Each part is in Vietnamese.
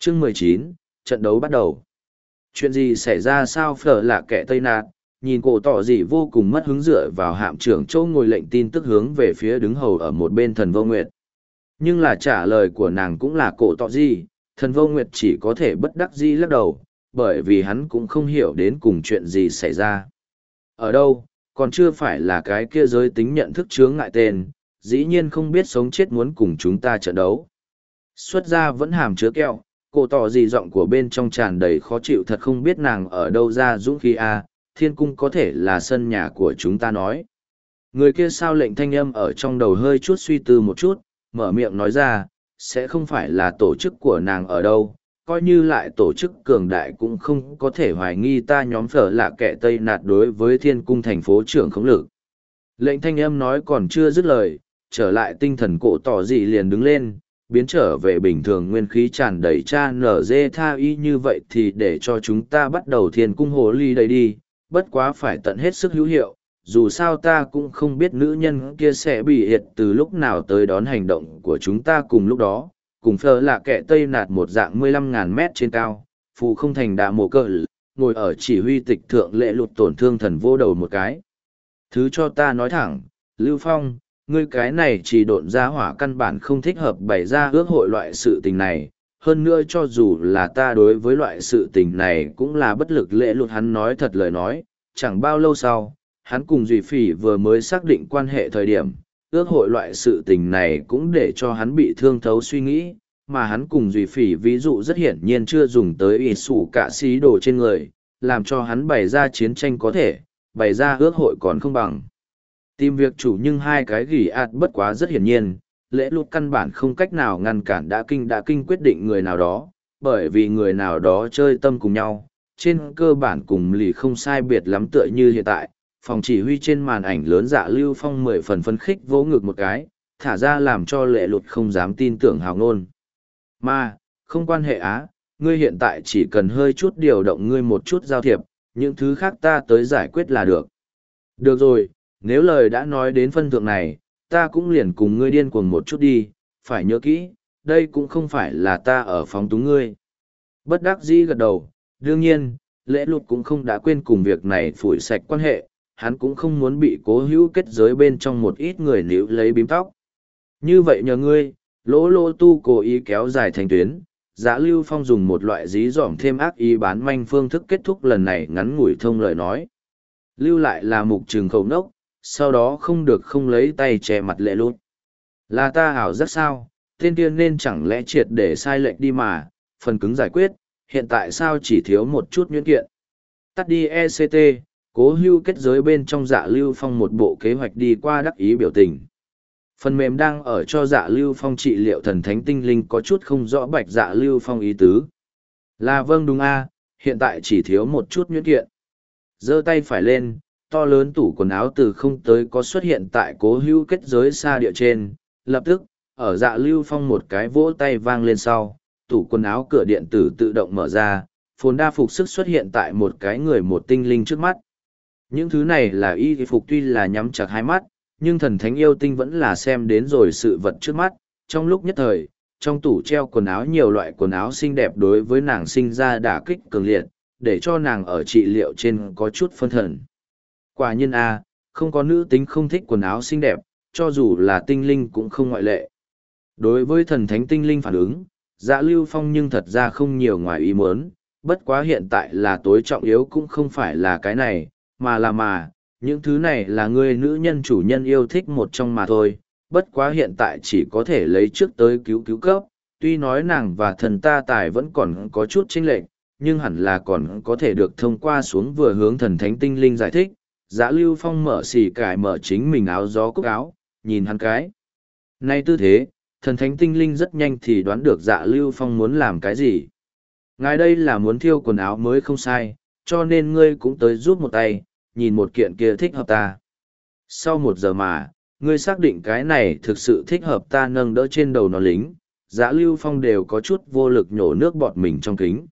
Chương 19, trận đấu bắt đầu. Chuyện gì xảy ra sao phở là kẻ Tây Nạt, nhìn cổ tỏ gì vô cùng mất hứng dựa vào hạm trưởng châu ngồi lệnh tin tức hướng về phía đứng hầu ở một bên thần vô nguyệt. Nhưng là trả lời của nàng cũng là cổ tỏ gì, thần vô nguyệt chỉ có thể bất đắc dĩ lắc đầu, bởi vì hắn cũng không hiểu đến cùng chuyện gì xảy ra. Ở đâu, còn chưa phải là cái kia giới tính nhận thức chướng ngại tên, dĩ nhiên không biết sống chết muốn cùng chúng ta trận đấu. Xuất ra vẫn hàm chứa kẹo, cổ tỏ gì giọng của bên trong tràn đầy khó chịu, thật không biết nàng ở đâu ra dũng khí a. Thiên cung có thể là sân nhà của chúng ta nói. Người kia sao lệnh thanh âm ở trong đầu hơi chút suy tư một chút, mở miệng nói ra, sẽ không phải là tổ chức của nàng ở đâu, coi như lại tổ chức cường đại cũng không có thể hoài nghi ta nhóm phở là kẻ Tây Nạt đối với thiên cung thành phố trưởng khống lực. Lệnh thanh âm nói còn chưa dứt lời, trở lại tinh thần cổ tỏ gì liền đứng lên, biến trở về bình thường nguyên khí tràn đầy cha nở dê tha y như vậy thì để cho chúng ta bắt đầu thiên cung hồ ly đây đi, bất quá phải tận hết sức hữu hiệu, dù sao ta cũng không biết nữ nhân kia sẽ bị hiệt từ lúc nào tới đón hành động của chúng ta cùng lúc đó, cùng phơ là kẻ Tây Nạt một dạng 15.000 mét trên cao, phù không thành đạ mồ cờ, ngồi ở chỉ huy tịch thượng lệ lụt tổn thương thần vô đầu một cái. Thứ cho ta nói thẳng, Lưu Phong, ngươi cái này chỉ độn ra hỏa căn bản không thích hợp bày ra ước hội loại sự tình này, hơn nữa cho dù là ta đối với loại sự tình này cũng là bất lực lệ lụt hắn nói thật lời nói, chẳng bao lâu sau, hắn cùng Duy Phỉ vừa mới xác định quan hệ thời điểm, ước hội loại sự tình này cũng để cho hắn bị thương thấu suy nghĩ, mà hắn cùng Duy Phỉ ví dụ rất hiển nhiên chưa dùng tới ý sủ cả xí đồ trên người, làm cho hắn bày ra chiến tranh có thể, bày ra ước hội còn không bằng. Tìm việc chủ nhưng hai cái gỉ ạt bất quá rất hiển nhiên, lễ lụt căn bản không cách nào ngăn cản đã kinh quyết định người nào đó, bởi vì người nào đó chơi tâm cùng nhau, trên cơ bản cùng lì không sai biệt lắm tựa như hiện tại, phòng chỉ huy trên màn ảnh lớn Dạ Lưu Phong 10 phần phấn khích vỗ ngực một cái, thả ra làm cho lệ lụt không dám tin tưởng hào ngôn. Mà, không quan hệ á, ngươi hiện tại chỉ cần hơi chút điều động ngươi một chút giao thiệp, những thứ khác ta tới giải quyết là được. Được rồi, nếu lời đã nói đến phân thượng này, ta cũng liền cùng ngươi điên cuồng một chút đi, phải nhớ kỹ, đây cũng không phải là ta ở phóng túng ngươi. Bất đắc dĩ gật đầu, đương nhiên, lễ lụt cũng không đã quên cùng việc này phủi sạch quan hệ, hắn cũng không muốn bị cố hữu kết giới bên trong một ít người níu lấy bím tóc. Như vậy nhờ ngươi, lỗ lô tu cố ý kéo dài thành tuyến, Dạ Lưu Phong dùng một loại dí dỏm thêm ác ý bán manh phương thức kết thúc lần này ngắn ngủi thông lời nói. Lưu lại là mục trường khẩu nốc, sau đó không được không lấy tay che mặt lệ lút. Là ta ảo rất sao, tên tiên nên chẳng lẽ triệt để sai lệch đi mà, phần cứng giải quyết, hiện tại sao chỉ thiếu một chút nhuyễn kiện. Tắt đi ECT, cố hưu kết giới bên trong Dạ Lưu Phong một bộ kế hoạch đi qua đắc ý biểu tình. Phần mềm đang ở cho Dạ Lưu Phong trị liệu thần thánh tinh linh có chút không rõ bạch Dạ Lưu Phong ý tứ. Là vâng đúng a, hiện tại chỉ thiếu một chút nhuyễn kiện. Giơ tay phải lên, to lớn tủ quần áo từ không tới có xuất hiện tại cố hưu kết giới xa địa trên, lập tức, ở Dạ Lưu Phong một cái vỗ tay vang lên sau, tủ quần áo cửa điện tử tự động mở ra, phồn đa phục sức xuất hiện tại một cái người một tinh linh trước mắt. Những thứ này là y phục tuy là nhắm chặt hai mắt, nhưng thần thánh yêu tinh vẫn là xem đến rồi sự vật trước mắt. Trong lúc nhất thời, trong tủ treo quần áo nhiều loại quần áo xinh đẹp đối với nàng sinh ra đả kích cường liệt, để cho nàng ở trị liệu trên có chút phân thần. Quả nhiên a, không có nữ tính không thích quần áo xinh đẹp, cho dù là tinh linh cũng không ngoại lệ. Đối với thần thánh tinh linh phản ứng, Dạ Lưu Phong nhưng thật ra không nhiều ngoài ý muốn, bất quá hiện tại là tối trọng yếu cũng không phải là cái này, mà những thứ này là người nữ nhân chủ nhân yêu thích một trong mà thôi, bất quá hiện tại chỉ có thể lấy trước tới cứu cấp, tuy nói nàng và thần ta tài vẫn còn có chút chênh lệch, nhưng hẳn là còn có thể được thông qua xuống vừa hướng thần thánh tinh linh giải thích. Dạ Lưu Phong mở xì cải mở chính mình áo gió cúc áo, nhìn hắn cái. Nay tư thế, thần thánh tinh linh rất nhanh thì đoán được Dạ Lưu Phong muốn làm cái gì. Ngài đây là muốn thiêu quần áo mới không sai, cho nên ngươi cũng tới giúp một tay, nhìn một kiện kia thích hợp ta. Sau 1 giờ mà, ngươi xác định cái này thực sự thích hợp ta nâng đỡ trên đầu nó lính, Dạ Lưu Phong đều có chút vô lực nhổ nước bọt mình trong kính.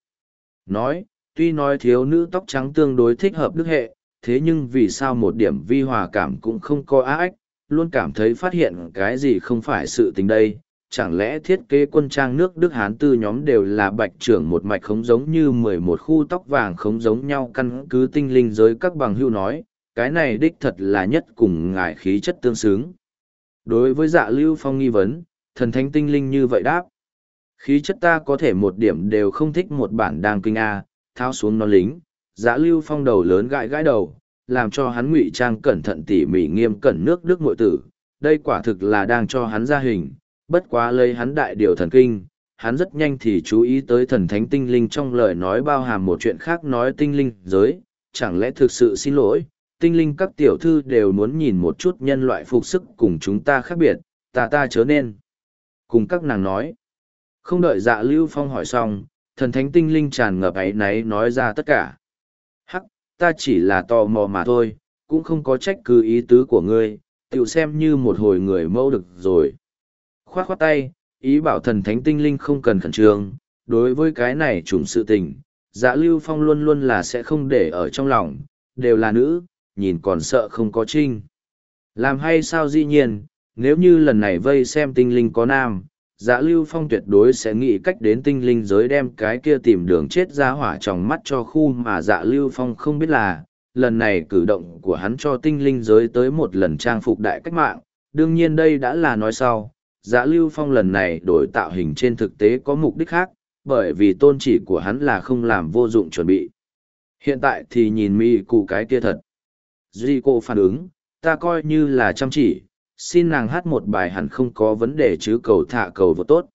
Tuy nói thiếu nữ tóc trắng tương đối thích hợp đức hệ, thế nhưng vì sao một điểm vi hòa cảm cũng không có ác, luôn cảm thấy phát hiện cái gì không phải sự tình đây, chẳng lẽ thiết kế quân trang nước Đức Hán tư nhóm đều là bạch trưởng một mạch không giống như 11 khu tóc vàng không giống nhau, căn cứ tinh linh giới các bằng hữu nói, cái này đích thật là nhất cùng ngài khí chất tương xứng. Đối với Dạ Lưu Phong nghi vấn, thần thánh tinh linh như vậy đáp. Khí chất ta có thể một điểm đều không thích một bản đang kinh a, tháo xuống nó lính. Dạ Lưu Phong đầu lớn gãi gãi đầu, làm cho hắn ngụy trang cẩn thận tỉ mỉ nghiêm cẩn nước Đức muội tử, đây quả thực là đang cho hắn ra hình, bất quá lấy hắn đại điều thần kinh, hắn rất nhanh thì chú ý tới thần thánh tinh linh trong lời nói bao hàm một chuyện khác, nói tinh linh giới, chẳng lẽ thực sự xin lỗi, tinh linh các tiểu thư đều muốn nhìn một chút nhân loại phục sức cùng chúng ta khác biệt, ta chớ nên. Cùng các nàng nói, không đợi Dạ Lưu Phong hỏi xong, thần thánh tinh linh tràn ngập áy náy nói ra tất cả. Hắc, ta chỉ là tò mò mà thôi, cũng không có trách cứ ý tứ của ngươi, tiểu xem như một hồi người mẫu được rồi. Khoát khoát tay, ý bảo thần thánh tinh linh không cần khẩn trương, đối với cái này trùng sự tình, Dạ Lưu Phong luôn luôn là sẽ không để ở trong lòng, đều là nữ, nhìn còn sợ không có trinh. Làm hay sao dĩ nhiên, nếu như lần này vây xem tinh linh có nam, Dạ Lưu Phong tuyệt đối sẽ nghĩ cách đến tinh linh giới đem cái kia tìm đường chết ra hỏa trong mắt cho khu, mà Dạ Lưu Phong không biết là, lần này cử động của hắn cho tinh linh giới tới một lần trang phục đại cách mạng, đương nhiên đây đã là nói sau. Dạ Lưu Phong lần này đổi tạo hình trên thực tế có mục đích khác, bởi vì tôn chỉ của hắn là không làm vô dụng chuẩn bị. Hiện tại thì nhìn mỹ cụ cái kia thật. Duy cô phản ứng, ta coi như là chăm chỉ, xin nàng hát một bài hẳn không có vấn đề chứ, cầu thả cầu vô tốt.